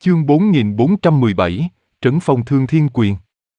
Chương 4417, Trấn Phong Thương Thiên Quyền.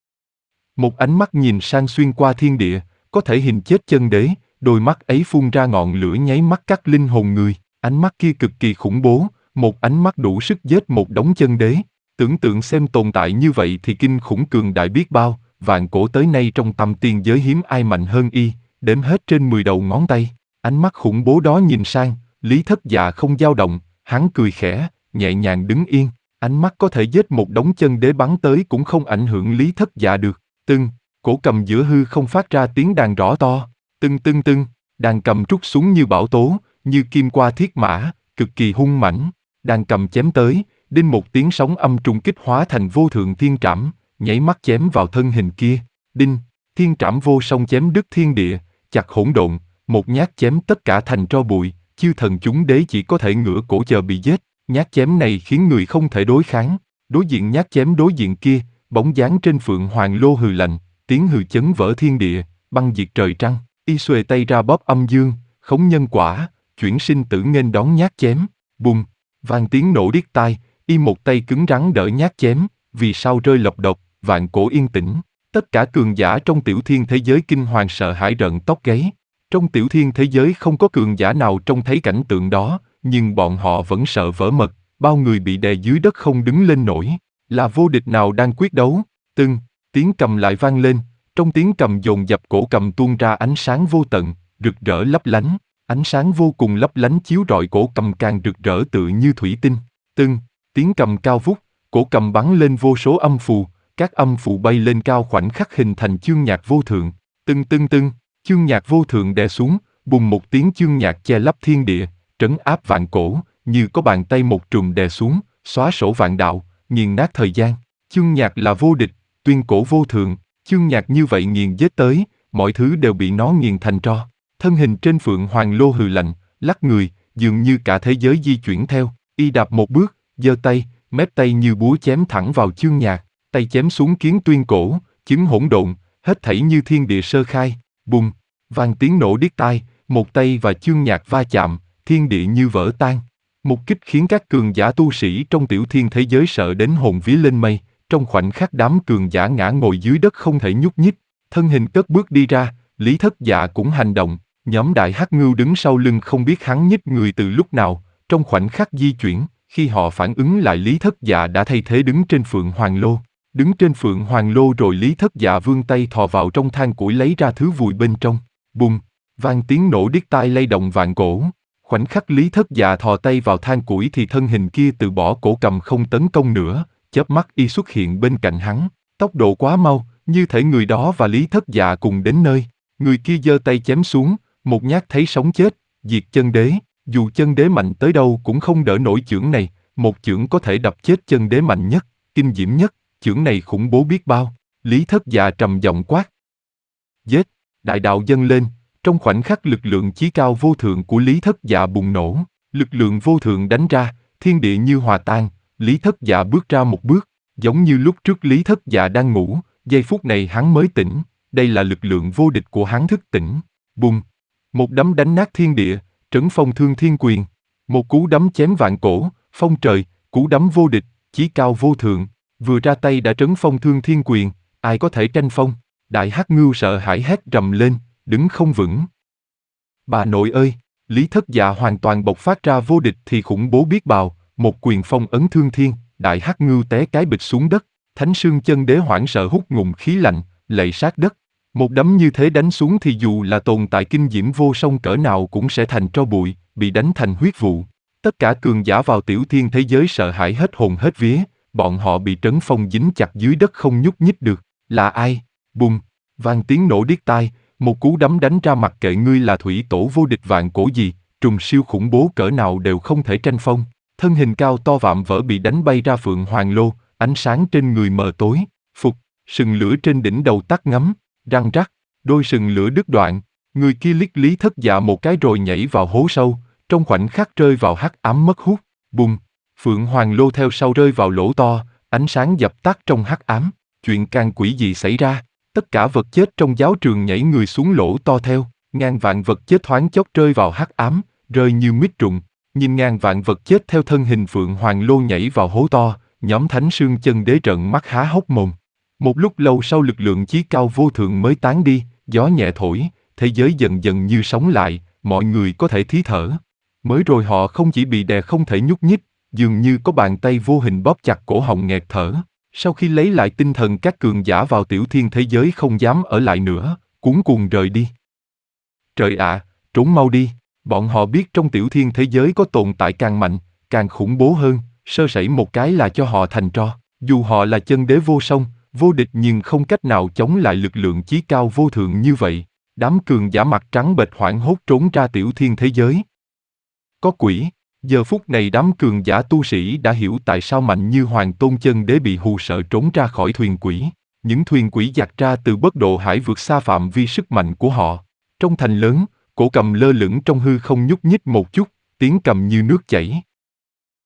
Một ánh mắt nhìn sang xuyên qua thiên địa, có thể hình chết chân đế, đôi mắt ấy phun ra ngọn lửa nháy mắt cắt linh hồn người, ánh mắt kia cực kỳ khủng bố, một ánh mắt đủ sức giết một đống chân đế. Tưởng tượng xem tồn tại như vậy thì kinh khủng cường đại biết bao, vạn cổ tới nay trong tâm tiên giới hiếm ai mạnh hơn y, đếm hết trên 10 đầu ngón tay. Ánh mắt khủng bố đó nhìn sang, Lý Thất Dạ không dao động, hắn cười khẽ, nhẹ nhàng đứng yên. Ánh mắt có thể giết một đống chân đế bắn tới cũng không ảnh hưởng Lý Thất Dạ được. Tưng, cổ cầm giữa hư không phát ra tiếng đàn rõ to. Tưng tưng tưng, đàn cầm trút xuống như bão tố, như kim qua thiết mã, cực kỳ hung mãnh. Đàn cầm chém tới, đinh một tiếng sóng âm trùng kích hóa thành vô thượng thiên trảm, nháy mắt chém vào thân hình kia. Đinh, thiên trảm vô song chém đứt thiên địa, chặt hỗn độn, một nhát chém tất cả thành tro bụi, chư thần chúng đế chỉ có thể ngửa cổ chờ bị giết. Nhát chém này khiến người không thể đối kháng. Đối diện nhát chém đối diện kia, bóng dáng trên Phượng Hoàng Lô hừ lạnh, tiếng hừ chấn vỡ thiên địa, băng diệt trời trăng. Y xuề tay ra bóp âm dương, khống nhân quả, chuyển sinh tử nghênh đón nhát chém. Bùng, vang tiếng nổ điếc tai. Y một tay cứng rắn đỡ nhát chém, vì sao rơi lộc độc, vạn cổ yên tĩnh. Tất cả cường giả trong tiểu thiên thế giới kinh hoàng sợ hãi rợn tóc gáy. Trong tiểu thiên thế giới không có cường giả nào trông thấy cảnh tượng đó, nhưng bọn họ vẫn sợ vỡ mật, bao người bị đè dưới đất không đứng lên nổi. Là vô địch nào đang quyết đấu? Tưng, tiếng cầm lại vang lên, trong tiếng cầm dồn dập cổ cầm tuôn ra ánh sáng vô tận, rực rỡ lấp lánh. Ánh sáng vô cùng lấp lánh chiếu rọi cổ cầm càng rực rỡ tự như thủy tinh. Tưng, tiếng cầm cao vút, cổ cầm bắn lên vô số âm phù, các âm phù bay lên cao khoảnh khắc hình thành chương nhạc vô thượng. Tưng tưng tưng, chương nhạc vô thượng đè xuống, bùng một tiếng chương nhạc che lấp thiên địa, trấn áp vạn cổ, như có bàn tay một trùm đè xuống, xóa sổ vạn đạo, nghiền nát thời gian. Chương nhạc là vô địch, tuyên cổ vô thượng, chương nhạc như vậy nghiền giết tới, mọi thứ đều bị nó nghiền thành tro. Thân hình trên Phượng Hoàng Lô hừ lạnh, lắc người, dường như cả thế giới di chuyển theo. Y đạp một bước, giơ tay, mép tay như búa chém thẳng vào chương nhạc, tay chém xuống kiến tuyên cổ, chứng hỗn độn, hết thảy như thiên địa sơ khai. Bùng, vang tiếng nổ điếc tai, một tay và chương nhạc va chạm, thiên địa như vỡ tan. Một kích khiến các cường giả tu sĩ trong tiểu thiên thế giới sợ đến hồn vía lên mây, trong khoảnh khắc đám cường giả ngã ngồi dưới đất không thể nhúc nhích. Thân hình cất bước đi ra, Lý Thất Dạ cũng hành động, nhóm Đại Hắc Ngưu đứng sau lưng không biết hắn nhích người từ lúc nào, trong khoảnh khắc di chuyển, khi họ phản ứng lại Lý Thất Dạ đã thay thế đứng trên Phượng Hoàng Lô. Đứng trên Phượng Hoàng Lô rồi Lý Thất Dạ vươn tay thò vào trong than củi lấy ra thứ vùi bên trong. Bùng, vang tiếng nổ điếc tai lay động vạn cổ. Khoảnh khắc Lý Thất Dạ thò tay vào than củi thì thân hình kia từ bỏ cổ cầm không tấn công nữa, chớp mắt y xuất hiện bên cạnh hắn. Tốc độ quá mau, như thể người đó và Lý Thất Dạ cùng đến nơi. Người kia giơ tay chém xuống, một nhát thấy sống chết, diệt chân đế. Dù chân đế mạnh tới đâu cũng không đỡ nổi chưởng này, một chưởng có thể đập chết chân đế mạnh nhất, kinh diễm nhất, chưởng này khủng bố biết bao. Lý Thất Dạ trầm giọng quát. Giết, đại đạo dâng lên, trong khoảnh khắc lực lượng chí cao vô thượng của Lý Thất Dạ bùng nổ, lực lượng vô thượng đánh ra, thiên địa như hòa tan, Lý Thất Dạ bước ra một bước, giống như lúc trước Lý Thất Dạ đang ngủ, giây phút này hắn mới tỉnh, đây là lực lượng vô địch của hắn thức tỉnh. Bùng, một đấm đánh nát thiên địa, Trấn Phong Thương Thiên Quyền, một cú đấm chém vạn cổ, phong trời, cú đấm vô địch, chí cao vô thượng, vừa ra tay đã trấn phong Thương Thiên Quyền, ai có thể tranh phong? Đại Hắc Ngưu sợ hãi hét rầm lên, đứng không vững. Bà nội ơi, Lý Thất Dạ hoàn toàn bộc phát ra vô địch thì khủng bố biết bao, một quyền phong ấn thương thiên, Đại Hắc Ngưu té cái bịch xuống đất, Thánh Sương Chân Đế hoảng sợ hút ngụm khí lạnh, lạy sát đất. Một đấm như thế đánh xuống thì dù là tồn tại kinh diễm vô song cỡ nào cũng sẽ thành tro bụi, bị đánh thành huyết vụ. Tất cả cường giả vào tiểu thiên thế giới sợ hãi hết hồn hết vía, bọn họ bị trấn phong dính chặt dưới đất không nhúc nhích được. Là ai? Bùng, vang tiếng nổ điếc tai, một cú đấm đánh ra mặc kệ ngươi là thủy tổ vô địch vạn cổ gì, trùng siêu khủng bố cỡ nào đều không thể tranh phong. Thân hình cao to vạm vỡ bị đánh bay ra Phượng Hoàng Lô, ánh sáng trên người mờ tối, phục, sừng lửa trên đỉnh đầu tắt ngấm, răng rắc, đôi sừng lửa đứt đoạn, người kia liếc Lý Thất Dạ một cái rồi nhảy vào hố sâu, trong khoảnh khắc rơi vào hắc ám mất hút. Bùng, Phượng Hoàng Lô theo sau rơi vào lỗ to, ánh sáng dập tắt trong hắc ám. Chuyện can quỷ gì xảy ra? Tất cả vật chết trong giáo trường nhảy người xuống lỗ to theo, ngàn vạn vật chết thoáng chốc rơi vào hắc ám, rơi như mít rụng. Nhìn ngàn vạn vật chết theo thân hình Phượng Hoàng Lô nhảy vào hố to, Nhóm Thánh Sương Chân Đế trợn mắt há hốc mồm. Một lúc lâu sau lực lượng chí cao vô thượng mới tán đi, gió nhẹ thổi, thế giới dần dần như sống lại, mọi người có thể thí thở. Mới rồi họ không chỉ bị đè không thể nhúc nhích, dường như có bàn tay vô hình bóp chặt cổ họng nghẹt thở. Sau khi lấy lại tinh thần các cường giả vào tiểu thiên thế giới không dám ở lại nữa, cuống cuồng rời đi. Trời ạ, trốn mau đi, bọn họ biết trong tiểu thiên thế giới có tồn tại càng mạnh, càng khủng bố hơn, sơ sẩy một cái là cho họ thành tro. Dù họ là chân đế vô song, vô địch nhưng không cách nào chống lại lực lượng chí cao vô thượng như vậy. Đám cường giả mặt trắng bệch hoảng hốt trốn ra tiểu thiên thế giới. Có quỷ, giờ phút này đám cường giả tu sĩ đã hiểu tại sao mạnh như Hoàng Tôn Chân Đế bị hù sợ trốn ra khỏi thuyền quỷ. Những thuyền quỷ giạt ra từ bất độ hải vượt xa phạm vi sức mạnh của họ. Trong thành lớn, cổ cầm lơ lửng trong hư không nhúc nhích một chút, tiếng cầm như nước chảy.